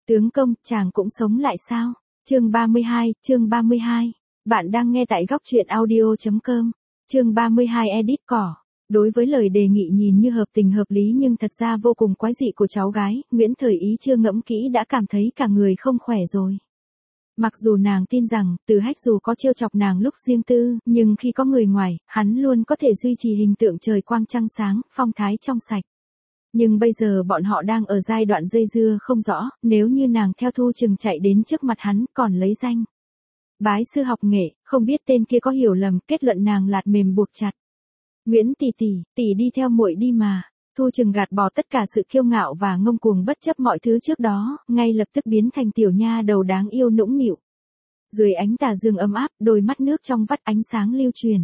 Tướng công, chàng cũng sống lại sao? Chương 32. Bạn đang nghe tại góc truyện audio.com. Chương 32 edit cỏ. Đối với lời đề nghị nhìn như hợp tình hợp lý nhưng thật ra vô cùng quái dị của cháu gái, Nguyễn Thời Ý chưa ngẫm kỹ đã cảm thấy cả người không khỏe rồi. Mặc dù nàng tin rằng, Từ Hách dù có trêu chọc nàng lúc riêng tư, nhưng khi có người ngoài, hắn luôn có thể duy trì hình tượng trời quang trăng sáng, phong thái trong sạch. Nhưng bây giờ bọn họ đang ở giai đoạn dây dưa không rõ, nếu như nàng theo Thu Chừng chạy đến trước mặt hắn còn lấy danh bái sư học nghệ, không biết tên kia có hiểu lầm, kết luận nàng lạt mềm buộc chặt. Nguyễn tỷ đi theo muội đi mà. Thu Chừng gạt bỏ tất cả sự kiêu ngạo và ngông cuồng bất chấp mọi thứ trước đó, ngay lập tức biến thành tiểu nha đầu đáng yêu nũng nịu. Dưới ánh tà dương ấm áp, đôi mắt nước trong vắt ánh sáng lưu truyền.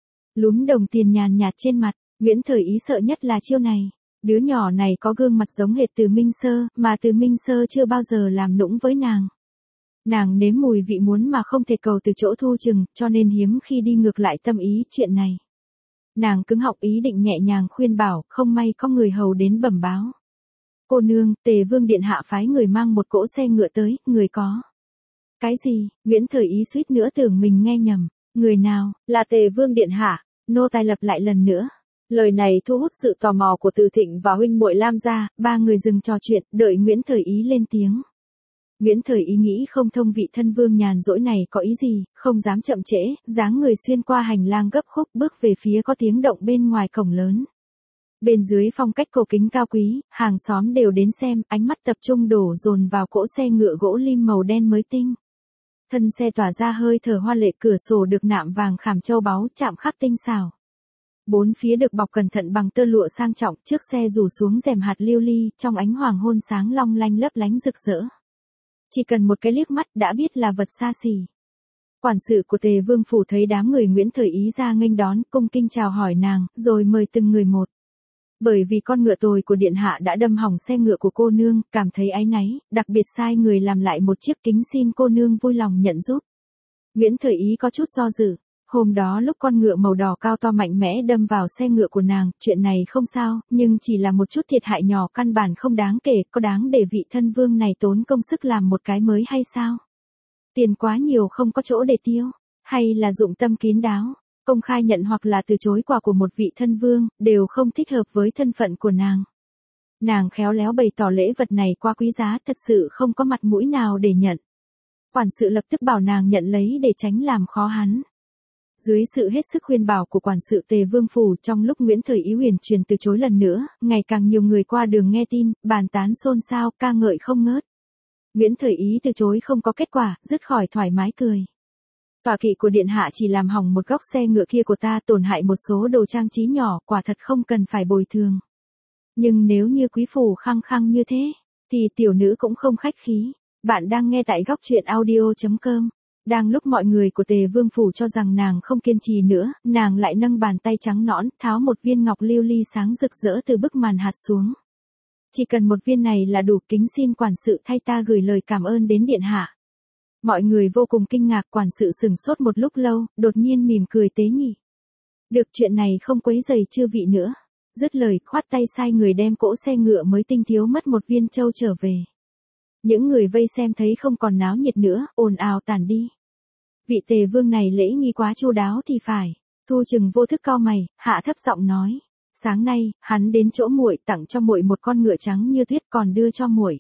Lúm đồng tiền nhàn nhạt trên mặt, Nguyễn Thời Ý sợ nhất là chiêu này. Đứa nhỏ này có gương mặt giống hệt Từ Minh Sơ, mà Từ Minh Sơ chưa bao giờ làm nũng với nàng. Nàng nếm mùi vị muốn mà không thể cầu từ chỗ Thu Chừng, cho nên hiếm khi đi ngược lại tâm ý chuyện này. Nàng cứng họng ý định nhẹ nhàng khuyên bảo, không may có người hầu đến bẩm báo. Cô nương, Tề Vương điện hạ phái người mang một cỗ xe ngựa tới, người có. Cái gì? Nguyễn Thời Ý suýt nữa tưởng mình nghe nhầm. Người nào? Là Tề Vương điện hạ. Nô tài lặp lại lần nữa. Lời này thu hút sự tò mò của Từ Thịnh và huynh muội Lam gia, ba người dừng trò chuyện, đợi Nguyễn Thời Ý lên tiếng. Nguyễn Thời Ý nghĩ không thông vị thân vương nhàn rỗi này có ý gì, không dám chậm trễ, dáng người xuyên qua hành lang gấp khúc bước về phía có tiếng động bên ngoài cổng lớn. Bên dưới phong cách cổ kính cao quý, hàng xóm đều đến xem, ánh mắt tập trung đổ dồn vào cỗ xe ngựa gỗ lim màu đen mới tinh. Thân xe tỏa ra hơi thở hoa lệ, cửa sổ được nạm vàng khảm châu báu, chạm khắc tinh xảo. Bốn phía được bọc cẩn thận bằng tơ lụa sang trọng, trước xe rủ xuống rèm hạt lưu ly, trong ánh hoàng hôn sáng long lanh lấp lánh rực rỡ. Chỉ cần một cái liếc mắt đã biết là vật xa xỉ. Quản sự của Tề Vương phủ thấy đám người Nguyễn Thời Ý ra nghênh đón, cung kinh chào hỏi nàng, rồi mời từng người một. Bởi vì con ngựa tồi của điện hạ đã đâm hỏng xe ngựa của cô nương, cảm thấy áy náy, đặc biệt sai người làm lại một chiếc, kính xin cô nương vui lòng nhận giúp. Nguyễn Thời Ý có chút do dự. Hôm đó lúc con ngựa màu đỏ cao to mạnh mẽ đâm vào xe ngựa của nàng, chuyện này không sao, nhưng chỉ là một chút thiệt hại nhỏ căn bản không đáng kể, có đáng để vị thân vương này tốn công sức làm một cái mới hay sao? Tiền quá nhiều không có chỗ để tiêu, hay là dụng tâm kín đáo, công khai nhận hoặc là từ chối quà của một vị thân vương, đều không thích hợp với thân phận của nàng. Nàng khéo léo bày tỏ lễ vật này quá quý giá, thật sự không có mặt mũi nào để nhận. Quản sự lập tức bảo nàng nhận lấy để tránh làm khó hắn. Dưới sự hết sức khuyên bảo của quản sự Tề Vương phủ, trong lúc Nguyễn Thời Ý huyền truyền từ chối lần nữa, ngày càng nhiều người qua đường nghe tin, bàn tán xôn xao, ca ngợi không ngớt. Nguyễn Thời Ý từ chối không có kết quả, dứt khỏi thoải mái cười. Tọa kỵ của điện hạ chỉ làm hỏng một góc xe ngựa kia của ta, tổn hại một số đồ trang trí nhỏ, quả thật không cần phải bồi thường. Nhưng nếu như quý phủ khăng khăng như thế, thì tiểu nữ cũng không khách khí. Bạn đang nghe tại góc truyện audio.com. Đang lúc mọi người của Tề Vương phủ cho rằng nàng không kiên trì nữa, nàng lại nâng bàn tay trắng nõn, tháo một viên ngọc lưu ly sáng rực rỡ từ bức màn hạt xuống. Chỉ cần một viên này là đủ, kính xin quản sự thay ta gửi lời cảm ơn đến điện hạ. Mọi người vô cùng kinh ngạc, quản sự sửng sốt một lúc lâu, đột nhiên mỉm cười tế nhị. Được, chuyện này không quấy rầy chư vị nữa. Dứt lời, khoát tay sai người đem cỗ xe ngựa mới tinh thiếu mất một viên châu trở về. Những người vây xem thấy không còn náo nhiệt nữa, ồn ào tản đi. Vị Tề Vương này lễ nghi quá chu đáo thì phải. Thu Chừng vô thức cau mày, hạ thấp giọng nói, sáng nay hắn đến chỗ muội, tặng cho muội một con ngựa trắng như tuyết, còn đưa cho muội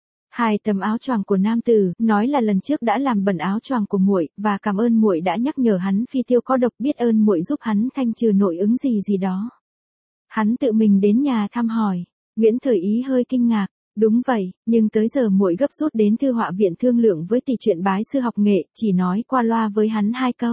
2 tấm áo choàng của nam tử, nói là lần trước đã làm bẩn áo choàng của muội, và cảm ơn muội đã nhắc nhở hắn phi tiêu có độc, biết ơn muội giúp hắn thanh trừ nội ứng gì đó. Hắn tự mình đến nhà thăm hỏi. Nguyễn Thời Ý hơi kinh ngạc. Đúng vậy, nhưng tới giờ muội gấp rút đến thư họa viện thương lượng với tỷ chuyện bái sư học nghệ, chỉ nói qua loa với hắn 2 câu.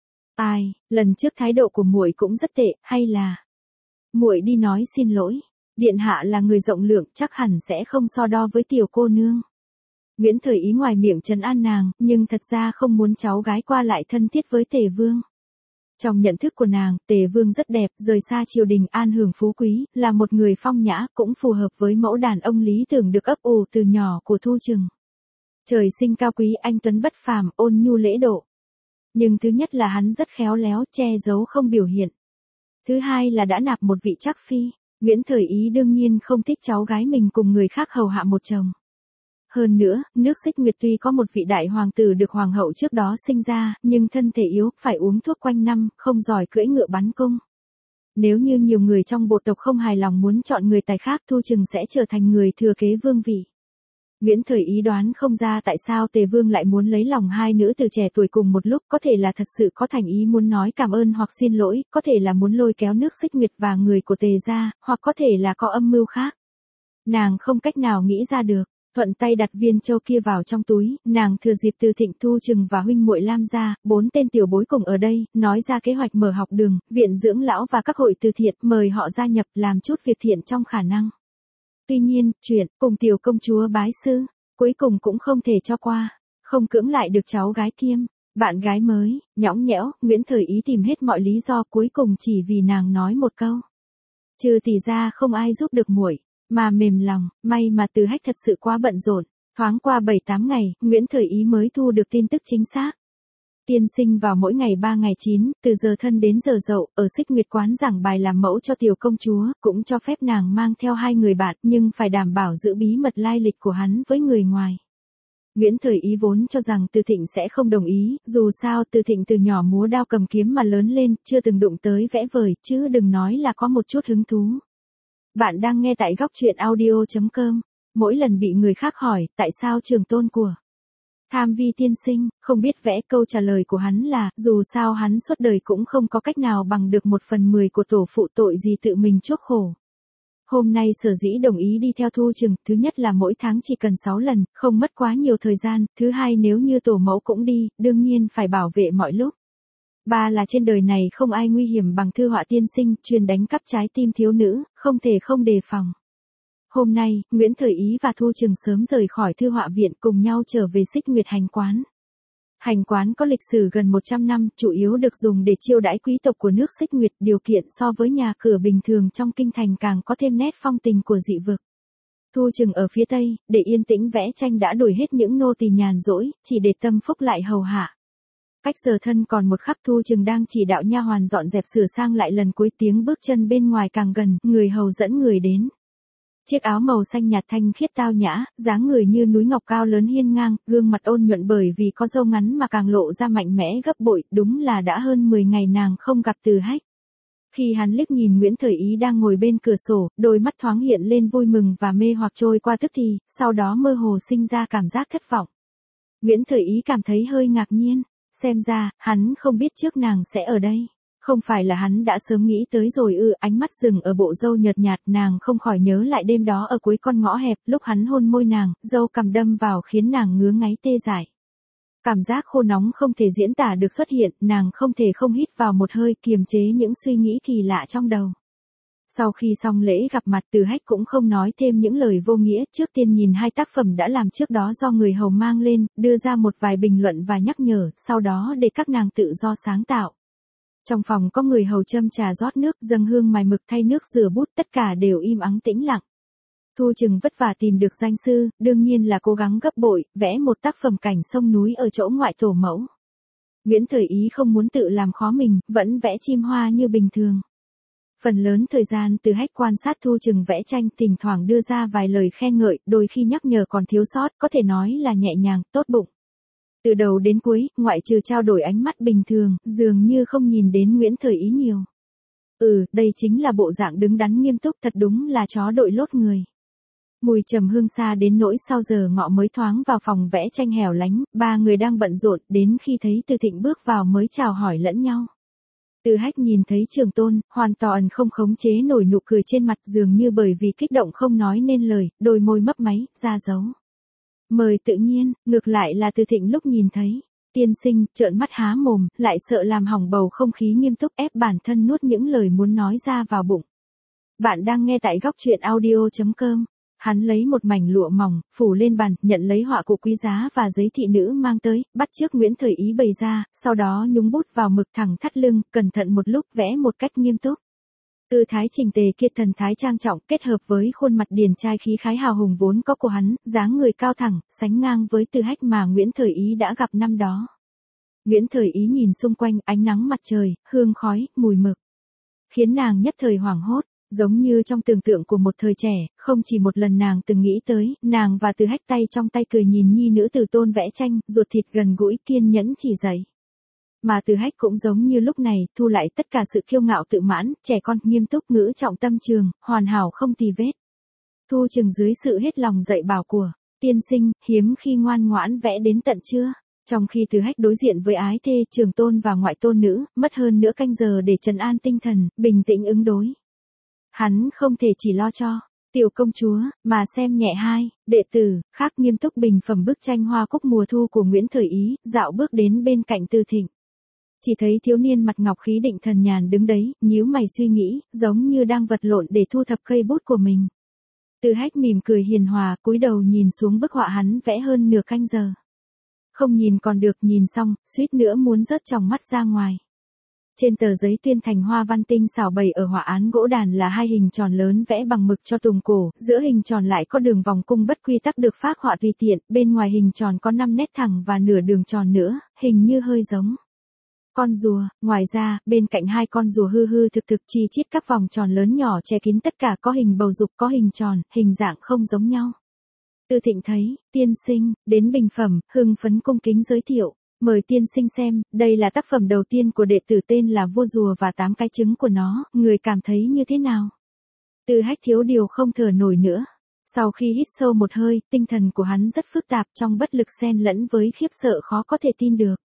Ai, lần trước thái độ của muội cũng rất tệ, hay là muội đi nói xin lỗi. Điện hạ là người rộng lượng, chắc hẳn sẽ không so đo với tiểu cô nương. Nguyễn Thời Ý ngoài miệng trấn an nàng, nhưng thật ra không muốn cháu gái qua lại thân thiết với Tề Vương. Trong nhận thức của nàng, Tề Vương rất đẹp, rời xa triều đình, an hưởng phú quý, là một người phong nhã, cũng phù hợp với mẫu đàn ông lý tưởng được ấp ủ từ nhỏ của Thu Chừng. Trời sinh cao quý, anh tuấn bất phàm, ôn nhu lễ độ. Nhưng thứ nhất là hắn rất khéo léo, che giấu không biểu hiện. Thứ hai là đã nạp một vị trác phi. Nguyễn Thời Ý đương nhiên không thích cháu gái mình cùng người khác hầu hạ một chồng. Hơn nữa, nước Xích Nguyệt tuy có một vị đại hoàng tử được hoàng hậu trước đó sinh ra, nhưng thân thể yếu, phải uống thuốc quanh năm, không giỏi cưỡi ngựa bắn cung. Nếu như nhiều người trong bộ tộc không hài lòng muốn chọn người tài khác, Thu Trừng sẽ trở thành người thừa kế vương vị. Nguyễn Thời Ý đoán không ra tại sao Tề Vương lại muốn lấy lòng hai nữ từ trẻ tuổi cùng một lúc, có thể là thật sự có thành ý muốn nói cảm ơn hoặc xin lỗi, có thể là muốn lôi kéo nước Xích Nguyệt và người của Tề gia, hoặc có thể là có âm mưu khác. Nàng không cách nào nghĩ ra được, thuận tay đặt viên châu kia vào trong túi, nàng thừa dịp Từ Thịnh, Thu Trừng và huynh muội Lam gia, 4 tên tiểu bối cùng ở đây, nói ra kế hoạch mở học đường, viện dưỡng lão và các hội từ thiện, mời họ gia nhập làm chút việc thiện trong khả năng. Tuy nhiên, chuyện cùng tiểu công chúa bái sư, cuối cùng cũng không thể cho qua, không cưỡng lại được cháu gái kiêm, bạn gái mới, nhõng nhẽo, Nguyễn Thời Ý tìm hết mọi lý do cuối cùng chỉ vì nàng nói một câu. Trừ tỷ ra không ai giúp được muội, mà mềm lòng, may mà Từ Hách thật sự quá bận rộn, thoáng qua 7-8 ngày, Nguyễn Thời Ý mới thu được tin tức chính xác. Tiên sinh vào mỗi ngày 3 ngày 9, từ giờ thân đến giờ dậu, ở Xích Nguyệt quán giảng bài làm mẫu cho tiểu công chúa, cũng cho phép nàng mang theo 2 người bạn, nhưng phải đảm bảo giữ bí mật lai lịch của hắn với người ngoài. Nguyễn Thời Ý vốn cho rằng Từ Thịnh sẽ không đồng ý, dù sao Từ Thịnh từ nhỏ múa đao cầm kiếm mà lớn lên, chưa từng đụng tới vẽ vời, chứ đừng nói là có một chút hứng thú. Bạn đang nghe tại góc truyện audio.com. Mỗi lần bị người khác hỏi, tại sao trường tôn của Tham Vi tiên sinh không biết vẽ, câu trả lời của hắn là, dù sao hắn suốt đời cũng không có cách nào bằng được 1/10 của tổ phụ, tội gì tự mình chuốc khổ. Hôm nay sở dĩ đồng ý đi theo Thu Trừng, thứ nhất là mỗi tháng chỉ cần 6 lần, không mất quá nhiều thời gian, thứ hai nếu như tổ mẫu cũng đi, đương nhiên phải bảo vệ mọi lúc. Ba là trên đời này không ai nguy hiểm bằng Thư Họa tiên sinh, chuyên đánh cắp trái tim thiếu nữ, không thể không đề phòng. Hôm nay, Nguyễn Thời Ý và Thu Trừng sớm rời khỏi Thư Họa viện cùng nhau trở về Xích Nguyệt hành quán. Hành quán có lịch sử gần 100 năm, chủ yếu được dùng để chiêu đãi quý tộc của nước Xích Nguyệt, điều kiện so với nhà cửa bình thường trong kinh thành càng có thêm nét phong tình của dị vực. Thu Trừng ở phía tây, để yên tĩnh vẽ tranh đã đuổi hết những nô tỳ nhàn rỗi, chỉ để Tâm Phúc lại hầu hạ. Cách giờ thân còn một khắc, Thu Trừng đang chỉ đạo nha hoàn dọn dẹp sửa sang lại lần cuối, tiếng bước chân bên ngoài càng gần, người hầu dẫn người đến. Chiếc áo màu xanh nhạt thanh khiết tao nhã, dáng người như núi ngọc cao lớn hiên ngang, gương mặt ôn nhuận bởi vì có râu ngắn mà càng lộ ra mạnh mẽ gấp bội, đúng là đã hơn 10 ngày nàng không gặp Từ Hách. Khi hắn liếc nhìn Nguyễn Thời Ý đang ngồi bên cửa sổ, đôi mắt thoáng hiện lên vui mừng và mê hoặc trôi qua tức thì, sau đó mơ hồ sinh ra cảm giác thất vọng. Nguyễn Thời Ý cảm thấy hơi ngạc nhiên, xem ra, hắn không biết trước nàng sẽ ở đây. Không phải là hắn đã sớm nghĩ tới rồi ư? Ánh mắt dừng ở bộ râu nhợt nhạt, nàng không khỏi nhớ lại đêm đó ở cuối con ngõ hẹp, lúc hắn hôn môi nàng, râu cằm đâm vào khiến nàng ngứa ngáy tê dại. Cảm giác khô nóng không thể diễn tả được xuất hiện, nàng không thể không hít vào một hơi, kiềm chế những suy nghĩ kỳ lạ trong đầu. Sau khi xong lễ gặp mặt, Từ Hách cũng không nói thêm những lời vô nghĩa, trước tiên nhìn 2 tác phẩm đã làm trước đó do người hầu mang lên, đưa ra một vài bình luận và nhắc nhở, sau đó để các nàng tự do sáng tạo. Trong phòng có người hầu châm trà rót nước, dâng hương mài mực, thay nước rửa bút, tất cả đều im ắng tĩnh lặng. Thu Trừng vất vả tìm được danh sư, đương nhiên là cố gắng gấp bội, vẽ một tác phẩm cảnh sông núi ở chỗ ngoại tổ mẫu. Nguyễn Thời Ý không muốn tự làm khó mình, vẫn vẽ chim hoa như bình thường. Phần lớn thời gian Từ Hách quan sát Thu Trừng vẽ tranh, thỉnh thoảng đưa ra vài lời khen ngợi, đôi khi nhắc nhở còn thiếu sót, có thể nói là nhẹ nhàng, tốt bụng. Từ đầu đến cuối, ngoại trừ trao đổi ánh mắt bình thường, dường như không nhìn đến Nguyễn Thời Ý nhiều. Đây chính là bộ dạng đứng đắn nghiêm túc, thật đúng là chó đội lốt người. Mùi trầm hương xa đến nỗi sau giờ ngọ mới thoáng vào phòng vẽ tranh hẻo lánh, 3 người đang bận rộn, đến khi thấy Từ Thịnh bước vào mới chào hỏi lẫn nhau. Từ Hách nhìn thấy trường tôn, hoàn toàn không khống chế nổi nụ cười trên mặt, dường như bởi vì kích động không nói nên lời, đôi môi mấp máy, ra dấu. Mời tự nhiên, ngược lại là Từ Thịnh lúc nhìn thấy tiên sinh, trợn mắt há mồm, lại sợ làm hỏng bầu không khí nghiêm túc, ép bản thân nuốt những lời muốn nói ra vào bụng. Bạn đang nghe tại góc truyện audio.com. Hắn lấy một mảnh lụa mỏng, phủ lên bàn, nhận lấy họa cụ quý giá và giấy thị nữ mang tới, bắt chước Nguyễn Thời Ý bày ra, sau đó nhúng bút vào mực thẳng thắt lưng, cẩn thận một lúc vẽ một cách nghiêm túc. Tư thái chỉnh tề kia, thần thái trang trọng, kết hợp với khuôn mặt điển trai khí khái hào hùng vốn có của hắn, dáng người cao thẳng, sánh ngang với Từ Hách mà Nguyễn Thời Ý đã gặp năm đó. Nguyễn Thời Ý nhìn xung quanh, ánh nắng mặt trời, hương khói, mùi mực, khiến nàng nhất thời hoảng hốt. Giống như trong tưởng tượng của một thời trẻ, không chỉ một lần nàng từng nghĩ tới, nàng và Từ Hách tay trong tay cười nhìn nhi nữ Từ Tôn vẽ tranh, ruột thịt gần gũi kiên nhẫn chỉ dạy. Mà Từ Hách cũng giống như lúc này, thu lại tất cả sự kiêu ngạo tự mãn, trẻ con, nghiêm túc, ngữ trọng tâm trường, hoàn hảo không tì vết. Thu chừng dưới sự hết lòng dạy bảo của tiên sinh, hiếm khi ngoan ngoãn vẽ đến tận trưa. Trong khi Từ Hách đối diện với ái thê, trưởng tôn và ngoại tôn nữ, mất hơn nửa canh giờ để trấn an tinh thần, bình tĩnh ứng đối. Hắn không thể chỉ lo cho tiểu công chúa, mà xem nhẹ hai đệ tử khác, nghiêm túc bình phẩm bức tranh Hoa Cúc mùa thu của Nguyễn Thời Ý, dạo bước đến bên cạnh Từ Thịnh. Chỉ thấy thiếu niên mặt ngọc khí định thần nhàn đứng đấy, nhíu mày suy nghĩ, giống như đang vật lộn để thu thập cây bút của mình. Từ Hách mỉm cười hiền hòa, cúi đầu nhìn xuống bức họa hắn vẽ hơn nửa canh giờ. Không nhìn còn được, nhìn xong, suýt nữa muốn rớt tròng mắt ra ngoài. Trên tờ giấy tuyên thành hoa văn tinh xảo bày ở họa án gỗ đàn là hai hình tròn lớn vẽ bằng mực cho tùng cổ, giữa hình tròn lại có đường vòng cung bất quy tắc được phác họa tùy tiện, bên ngoài hình tròn có 5 nét thẳng và nửa đường tròn nữa, hình như hơi giống con rùa. Ngoài ra, bên cạnh hai con rùa hư hư thực thực chi chít các vòng tròn lớn nhỏ che kín tất cả, có hình bầu dục, có hình tròn, hình dạng không giống nhau. Từ Thịnh thấy, tiên sinh, đến bình phẩm, hưng phấn cung kính giới thiệu. Mời tiên sinh xem, đây là tác phẩm đầu tiên của đệ tử tên là Vua Rùa và 8 cái trứng của nó, người cảm thấy như thế nào? Từ Hách thiếu điều không thở nổi nữa. Sau khi hít sâu một hơi, tinh thần của hắn rất phức tạp, trong bất lực xen lẫn với khiếp sợ khó có thể tin được.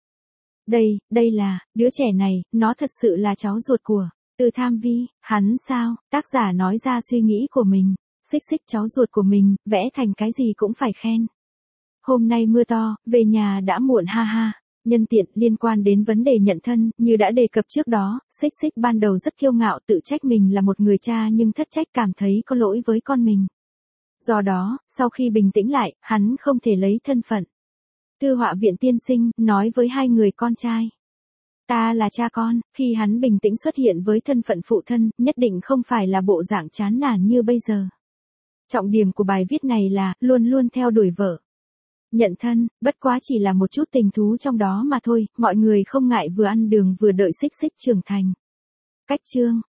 Đây là, đứa trẻ này, nó thật sự là cháu ruột của Từ Tham Vi, hắn sao? Tác giả nói ra suy nghĩ của mình. Xích xích cháu ruột của mình, vẽ thành cái gì cũng phải khen. Hôm nay mưa to, về nhà đã muộn ha ha. Nhân tiện, liên quan đến vấn đề nhận thân, như đã đề cập trước đó, xích xích ban đầu rất kiêu ngạo tự trách mình là một người cha nhưng thất trách cảm thấy có lỗi với con mình. Do đó, sau khi bình tĩnh lại, hắn không thể lấy thân phận Thư họa viện tiên sinh, nói với hai người con trai. Ta là cha con, khi hắn bình tĩnh xuất hiện với thân phận phụ thân, nhất định không phải là bộ dạng chán nản như bây giờ. Trọng điểm của bài viết này là, luôn luôn theo đuổi vợ. Nhận thân, bất quá chỉ là một chút tình thú trong đó mà thôi, mọi người không ngại vừa ăn đường vừa đợi xích xích trưởng thành. Cách chương